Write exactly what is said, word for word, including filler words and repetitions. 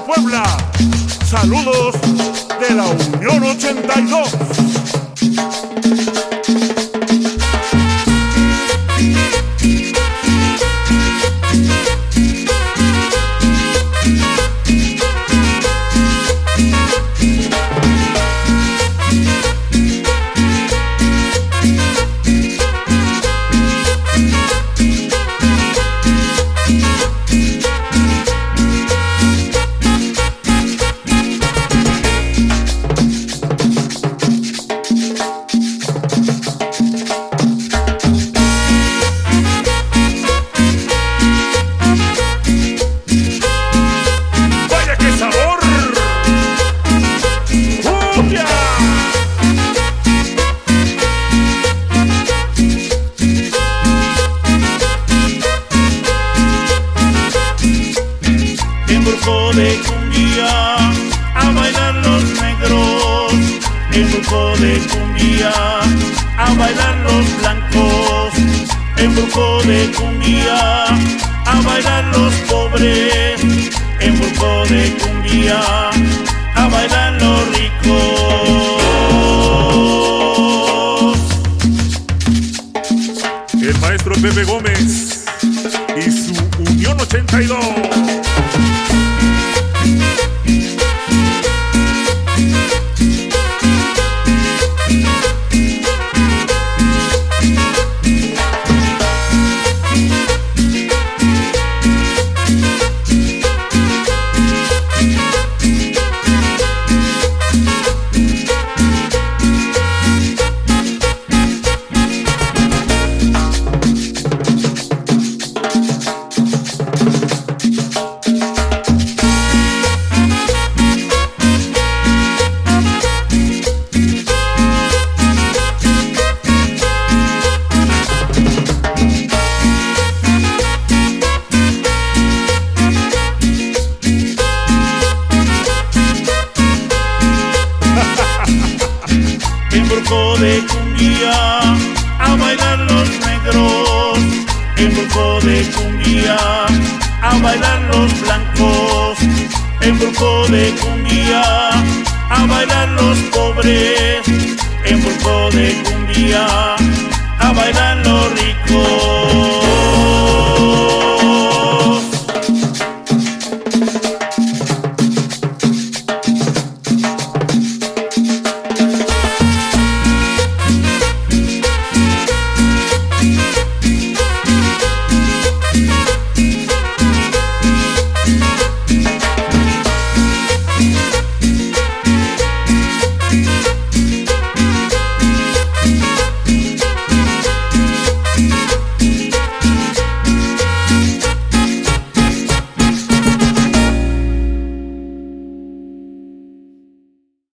Puebla. Saludos de la Unión ochenta y dos. De cumbia, a bailar los negros, en grupo de cumbia, a bailar los blancos, en grupo de cumbia, a bailar los pobres, en grupo de cumbia, a bailar los ricos. El maestro Pepe Gómez y su Unión ochenta y dos. En grupo de cumbia, a bailar los negros, en grupo de cumbia, a bailar los blancos, en grupo de cumbia, a bailar los pobres, en grupo de cumbia, a bailar